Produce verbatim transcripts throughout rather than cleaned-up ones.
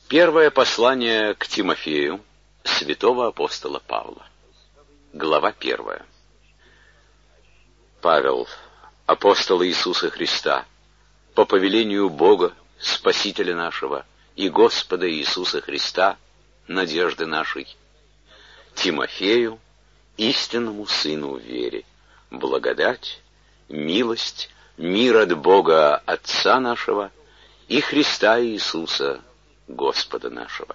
Первое послание к Тимофею святого апостола Павла. Глава первая. Павел, апостол Иисуса Христа, по повелению Бога, Спасителя нашего и Господа Иисуса Христа, надежды нашей, Тимофею, истинному сыну в вере, благодать, милость, мир от Бога Отца нашего и Христа Иисуса, Господа нашего.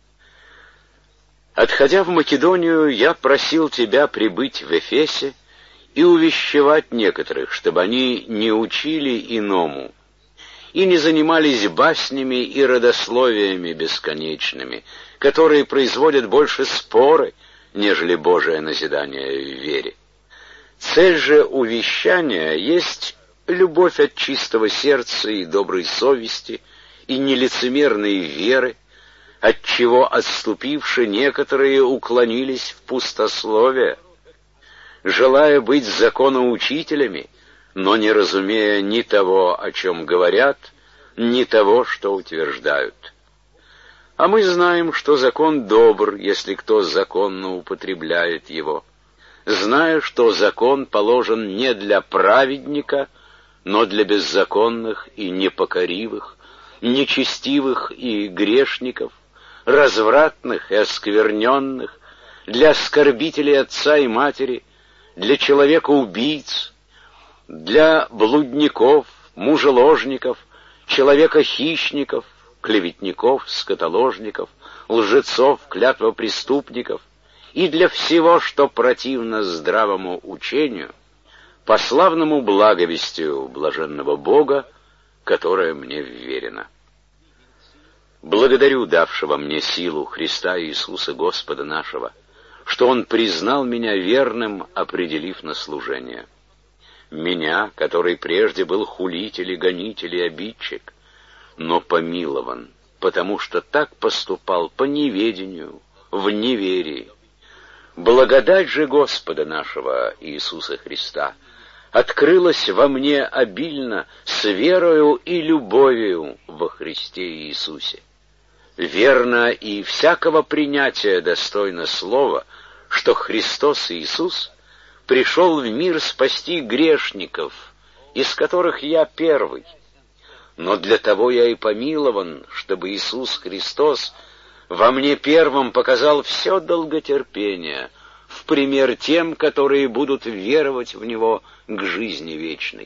Отходя в Македонию, я просил тебя прибыть в Эфесе и увещевать некоторых, чтобы они не учили иному и не занимались баснями и родословиями бесконечными, которые производят больше споры, нежели Божие назидание в вере. Цель же увещания есть любовь от чистого сердца и доброй совести, и нелицемерной веры, отчего отступивши некоторые уклонились в пустословие, желая быть законоучителями, но не разумея ни того, о чем говорят, ни того, что утверждают. А мы знаем, что закон добр, если кто законно употребляет его, зная, что закон положен не для праведника, но для беззаконных и непокоривых, нечестивых и грешников, развратных и оскверненных, для оскорбителей отца и матери, для человека-убийц, для блудников, мужеложников, человека-хищников, клеветников, скотоложников, лжецов, клятвопреступников и для всего, что противно здравому учению, по славному благовестию блаженного Бога, которое мне вверено. Благодарю давшего мне силу Христа Иисуса Господа нашего, что Он признал меня верным, определив на служение. Меня, который прежде был хулитель и гонитель и обидчик, но помилован, потому что так поступал по неведению, в неверии. Благодать же Господа нашего Иисуса Христа открылась во мне обильно с верою и любовью во Христе Иисусе. Верно и всякого принятия достойно слова, что Христос Иисус пришел в мир спасти грешников, из которых я первый. Но для того я и помилован, чтобы Иисус Христос во мне первым показал все долготерпение, в пример тем, которые будут веровать в Него к жизни вечной.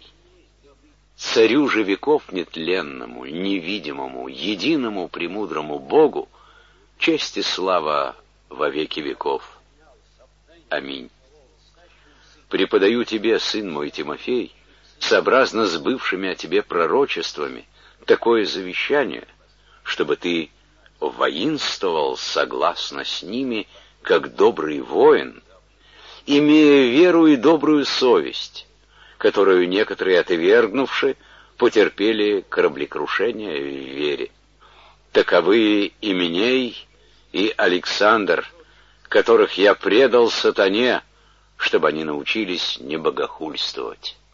Царю же веков нетленному, невидимому, единому премудрому Богу, честь и слава во веки веков. Аминь. Преподаю тебе, сын мой Тимофей, сообразно с бывшими о тебе пророчествами, такое завещание, чтобы ты воинствовал согласно с ними, как добрый воин, имея веру и добрую совесть, которую некоторые, отвергнувши, потерпели кораблекрушение в вере. Таковы Именей и Александр, которых я предал сатане, чтобы они научились не богохульствовать.